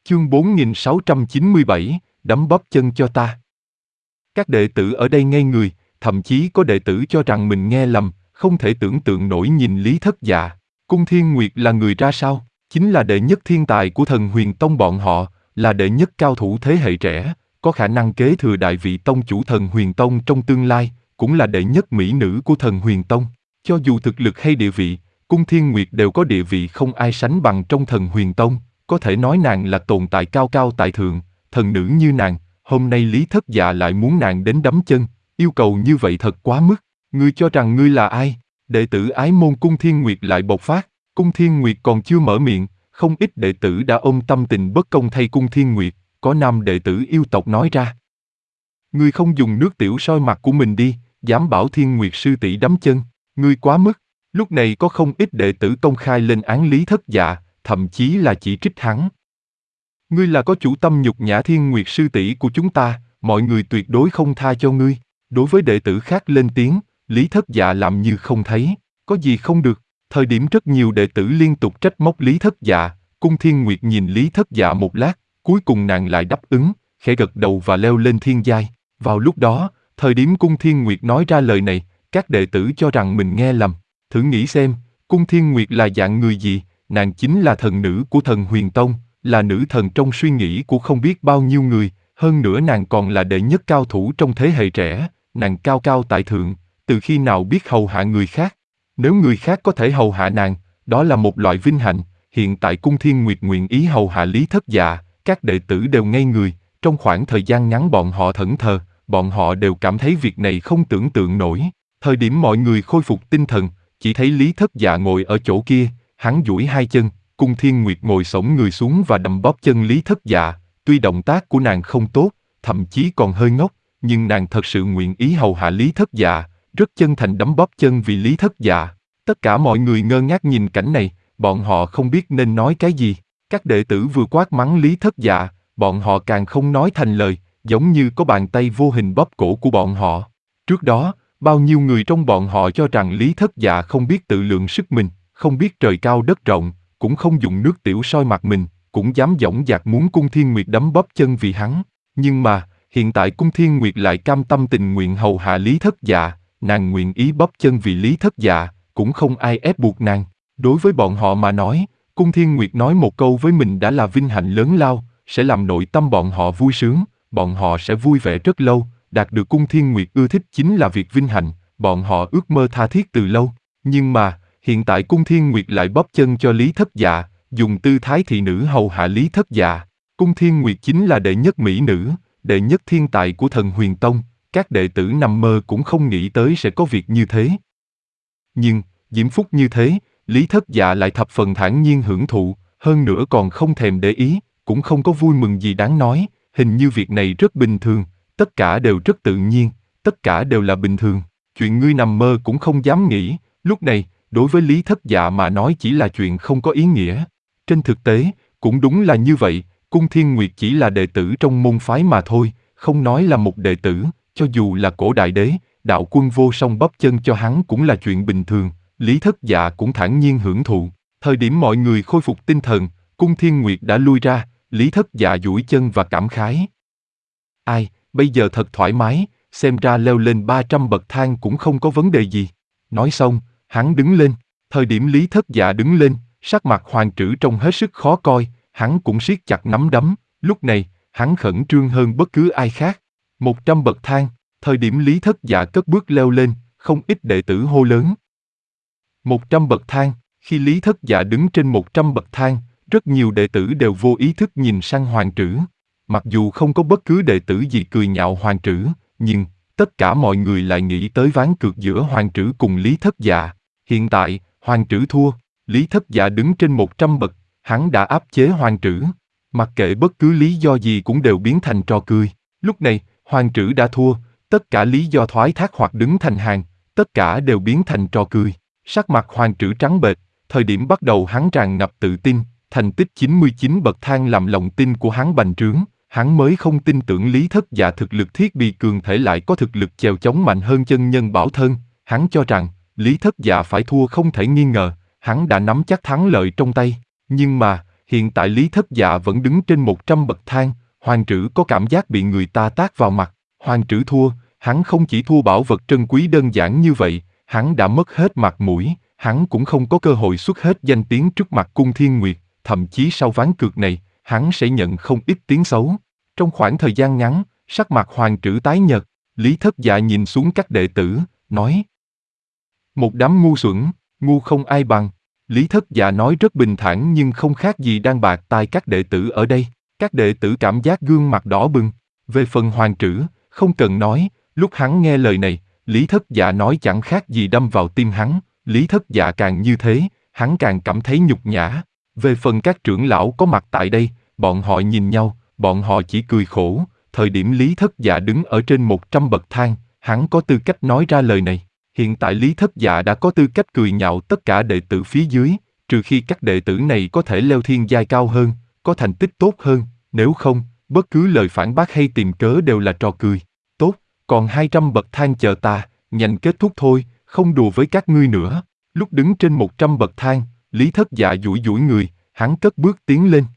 Chương 4697, đấm bóp chân cho ta. Các đệ tử ở đây ngây người, thậm chí có đệ tử cho rằng mình nghe lầm, không thể tưởng tượng nổi nhìn Lý Thất Dạ. Cung Thiên Nguyệt là người ra sao? Chính là đệ nhất thiên tài của Thần Huyền Tông bọn họ, là đệ nhất cao thủ thế hệ trẻ, có khả năng kế thừa đại vị tông chủ Thần Huyền Tông trong tương lai, cũng là đệ nhất mỹ nữ của Thần Huyền Tông. Cho dù thực lực hay địa vị, Cung Thiên Nguyệt đều có địa vị không ai sánh bằng trong Thần Huyền Tông, có thể nói nàng là tồn tại cao cao tại thượng, thần nữ như nàng, hôm nay Lý Thất Dạ lại muốn nàng đến đấm chân, yêu cầu như vậy thật quá mức. Ngươi cho rằng ngươi là ai? Đệ tử ái môn Cung Thiên Nguyệt lại bộc phát. Cung Thiên Nguyệt còn chưa mở miệng, không ít đệ tử đã ôm tâm tình bất công thay Cung Thiên Nguyệt, có nam đệ tử yêu tộc nói ra. Ngươi không dùng nước tiểu soi mặt của mình đi, dám bảo Thiên Nguyệt sư tỷ đấm chân, ngươi quá mức. Lúc này có không ít đệ tử công khai lên án Lý Thất Dạ, thậm chí là chỉ trích hắn. Ngươi là có chủ tâm nhục nhã Thiên Nguyệt sư tỷ của chúng ta, mọi người tuyệt đối không tha cho ngươi. Đối với đệ tử khác lên tiếng, Lý Thất Dạ làm như không thấy, có gì không được. Thời điểm rất nhiều đệ tử liên tục trách móc Lý Thất Dạ, Cung Thiên Nguyệt nhìn Lý Thất Dạ một lát, cuối cùng nàng lại đáp ứng, khẽ gật đầu và leo lên thiên giai. Vào lúc đó, thời điểm Cung Thiên Nguyệt nói ra lời này, các đệ tử cho rằng mình nghe lầm. Thử nghĩ xem, Cung Thiên Nguyệt là dạng người gì? Nàng chính là thần nữ của Thần Huyền Tông, là nữ thần trong suy nghĩ của không biết bao nhiêu người, hơn nữa nàng còn là đệ nhất cao thủ trong thế hệ trẻ, nàng cao cao tại thượng, từ khi nào biết hầu hạ người khác? Nếu người khác có thể hầu hạ nàng, đó là một loại vinh hạnh. Hiện tại Cung Thiên Nguyệt nguyện ý hầu hạ Lý Thất Dạ, các đệ tử đều ngây người, trong khoảng thời gian ngắn bọn họ thẫn thờ, bọn họ đều cảm thấy việc này không tưởng tượng nổi. Thời điểm mọi người khôi phục tinh thần, chỉ thấy Lý Thất Dạ ngồi ở chỗ kia, hắn duỗi hai chân, Cung Thiên Nguyệt ngồi xổm người xuống và đầm bóp chân Lý Thất Dạ. Tuy động tác của nàng không tốt, thậm chí còn hơi ngốc, nhưng nàng thật sự nguyện ý hầu hạ Lý Thất Dạ, rất chân thành đấm bóp chân vì Lý Thất Dạ. Tất cả mọi người ngơ ngác nhìn cảnh này, bọn họ không biết nên nói cái gì. Các đệ tử vừa quát mắng Lý Thất Dạ, bọn họ càng không nói thành lời, giống như có bàn tay vô hình bóp cổ của bọn họ. Trước đó, bao nhiêu người trong bọn họ cho rằng Lý Thất Dạ không biết tự lượng sức mình, không biết trời cao đất rộng, cũng không dùng nước tiểu soi mặt mình, cũng dám dõng dạc muốn Cung Thiên Nguyệt đấm bóp chân vì hắn. Nhưng mà, hiện tại Cung Thiên Nguyệt lại cam tâm tình nguyện hầu hạ Lý Thất Dạ, nàng nguyện ý bóp chân vì Lý Thất Dạ, cũng không ai ép buộc nàng. Đối với bọn họ mà nói, Cung Thiên Nguyệt nói một câu với mình đã là vinh hạnh lớn lao, sẽ làm nội tâm bọn họ vui sướng, bọn họ sẽ vui vẻ rất lâu, đạt được Cung Thiên Nguyệt ưa thích chính là việc vinh hạnh, bọn họ ước mơ tha thiết từ lâu. Nhưng mà, hiện tại Cung Thiên Nguyệt lại bóp chân cho Lý Thất Dạ, dùng tư thái thị nữ hầu hạ Lý Thất Dạ. Cung Thiên Nguyệt chính là đệ nhất mỹ nữ, đệ nhất thiên tài của Thần Huyền Tông, các đệ tử nằm mơ cũng không nghĩ tới sẽ có việc như thế. Nhưng, diễm phúc như thế, Lý Thất Dạ lại thập phần thản nhiên hưởng thụ, hơn nữa còn không thèm để ý, cũng không có vui mừng gì đáng nói, hình như việc này rất bình thường, tất cả đều rất tự nhiên, tất cả đều là bình thường, chuyện ngươi nằm mơ cũng không dám nghĩ, lúc này, đối với Lý Thất Dạ mà nói chỉ là chuyện không có ý nghĩa. Trên thực tế, cũng đúng là như vậy, Cung Thiên Nguyệt chỉ là đệ tử trong môn phái mà thôi, không nói là một đệ tử, cho dù là cổ đại đế, đạo quân vô song bóp chân cho hắn cũng là chuyện bình thường, Lý Thất Dạ cũng thản nhiên hưởng thụ. Thời điểm mọi người khôi phục tinh thần, Cung Thiên Nguyệt đã lui ra, Lý Thất Dạ duỗi chân và cảm khái. Ai, bây giờ thật thoải mái, xem ra leo lên 300 bậc thang cũng không có vấn đề gì. Nói xong, hắn đứng lên, thời điểm Lý Thất Dạ đứng lên, sắc mặt Hoàng Trữ trông hết sức khó coi, hắn cũng siết chặt nắm đấm, lúc này, hắn khẩn trương hơn bất cứ ai khác. 100 bậc thang, thời điểm Lý Thất Dạ cất bước leo lên, không ít đệ tử hô lớn. 100 bậc thang, khi Lý Thất Dạ đứng trên 100 bậc thang, rất nhiều đệ tử đều vô ý thức nhìn sang Hoàng Trữ. Mặc dù không có bất cứ đệ tử gì cười nhạo Hoàng Trữ, nhưng tất cả mọi người lại nghĩ tới ván cược giữa Hoàng Trữ cùng Lý Thất Dạ. Hiện tại, Hoàng Trữ thua, Lý Thất Dạ đứng trên 100 bậc, hắn đã áp chế Hoàng Trữ. Mặc kệ bất cứ lý do gì cũng đều biến thành trò cười. Lúc này, Hoàng Trữ đã thua, tất cả lý do thoái thác hoặc đứng thành hàng, tất cả đều biến thành trò cười. Sắc mặt Hoàng Trữ trắng bệch, thời điểm bắt đầu hắn tràn ngập tự tin, thành tích 99 bậc thang làm lòng tin của hắn bành trướng, hắn mới không tin tưởng Lý Thất Dạ thực lực thiết bị cường thể lại có thực lực chèo chống mạnh hơn chân nhân bảo thân, hắn cho rằng Lý Thất Dạ phải thua không thể nghi ngờ, hắn đã nắm chắc thắng lợi trong tay, nhưng mà Hiện tại Lý Thất Dạ vẫn đứng trên 100 bậc thang, Hoàng Trử có cảm giác bị người ta tát vào mặt. Hoàng Trử thua, hắn không chỉ thua bảo vật trân quý đơn giản như vậy, hắn đã mất hết mặt mũi, hắn cũng không có cơ hội xuất hết danh tiếng trước mặt Cung Thiên Nguyệt, thậm chí sau ván cược này, hắn sẽ nhận không ít tiếng xấu. Trong khoảng thời gian ngắn, sắc mặt Hoàng Trử tái nhợt, Lý Thất Dạ nhìn xuống các đệ tử, nói: một đám ngu xuẩn, ngu không ai bằng. Lý Thất Dạ nói rất bình thản nhưng không khác gì đang bạc tai các đệ tử ở đây. Các đệ tử cảm giác gương mặt đỏ bừng. Về phần Hoàng Trử, không cần nói, lúc hắn nghe lời này, Lý Thất Dạ nói chẳng khác gì đâm vào tim hắn. Lý Thất Dạ càng như thế, hắn càng cảm thấy nhục nhã. Về phần các trưởng lão có mặt tại đây, bọn họ nhìn nhau, bọn họ chỉ cười khổ. Thời điểm Lý Thất Dạ đứng ở trên 100 bậc thang, hắn có tư cách nói ra lời này. Hiện tại Lý Thất Dạ đã có tư cách cười nhạo tất cả đệ tử phía dưới, trừ khi các đệ tử này có thể leo thiên giai cao hơn, có thành tích tốt hơn, nếu không, bất cứ lời phản bác hay tìm cớ đều là trò cười. Tốt, còn 200 bậc thang chờ ta, nhanh kết thúc thôi, không đùa với các ngươi nữa. Lúc đứng trên 100 bậc thang, Lý Thất Dạ duỗi duỗi người, hắn cất bước tiến lên.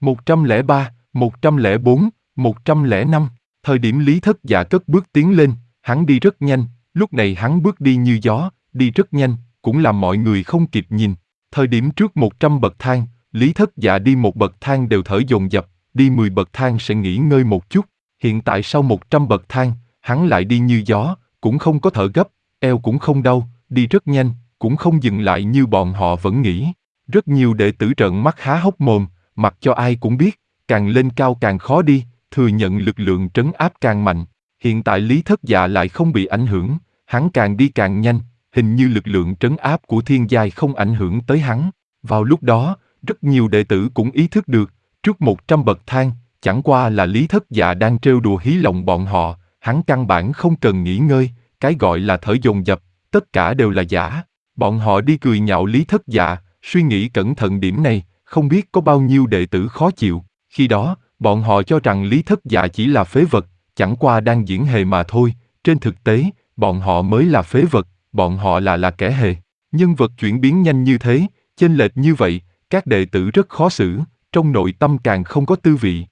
103, 104, 105. Thời điểm Lý Thất Dạ cất bước tiến lên, hắn đi rất nhanh. Lúc này hắn bước đi như gió, đi rất nhanh, cũng làm mọi người không kịp nhìn. Thời điểm trước 100 bậc thang, Lý Thất Dạ đi một bậc thang đều thở dồn dập, đi 10 bậc thang sẽ nghỉ ngơi một chút. Hiện tại sau 100 bậc thang, hắn lại đi như gió, cũng không có thở gấp, eo cũng không đau, đi rất nhanh, cũng không dừng lại như bọn họ vẫn nghĩ. Rất nhiều đệ tử trợn mắt há hốc mồm, mặc cho ai cũng biết, càng lên cao càng khó đi, thừa nhận lực lượng trấn áp càng mạnh. Hiện tại Lý Thất Dạ lại không bị ảnh hưởng, hắn càng đi càng nhanh, hình như lực lượng trấn áp của thiên giai không ảnh hưởng tới hắn. Vào lúc đó, rất nhiều đệ tử cũng ý thức được, trước 100 bậc thang, chẳng qua là Lý Thất Dạ đang trêu đùa hí lòng bọn họ, hắn căn bản không cần nghỉ ngơi, cái gọi là thở dồn dập, tất cả đều là giả. Bọn họ đi cười nhạo Lý Thất Dạ, suy nghĩ cẩn thận điểm này, không biết có bao nhiêu đệ tử khó chịu. Khi đó, bọn họ cho rằng Lý Thất Dạ chỉ là phế vật, chẳng qua đang diễn hề mà thôi, trên thực tế, bọn họ mới là phế vật, bọn họ là kẻ hề. Nhân vật chuyển biến nhanh như thế, chênh lệch như vậy, các đệ tử rất khó xử, trong nội tâm càng không có tư vị.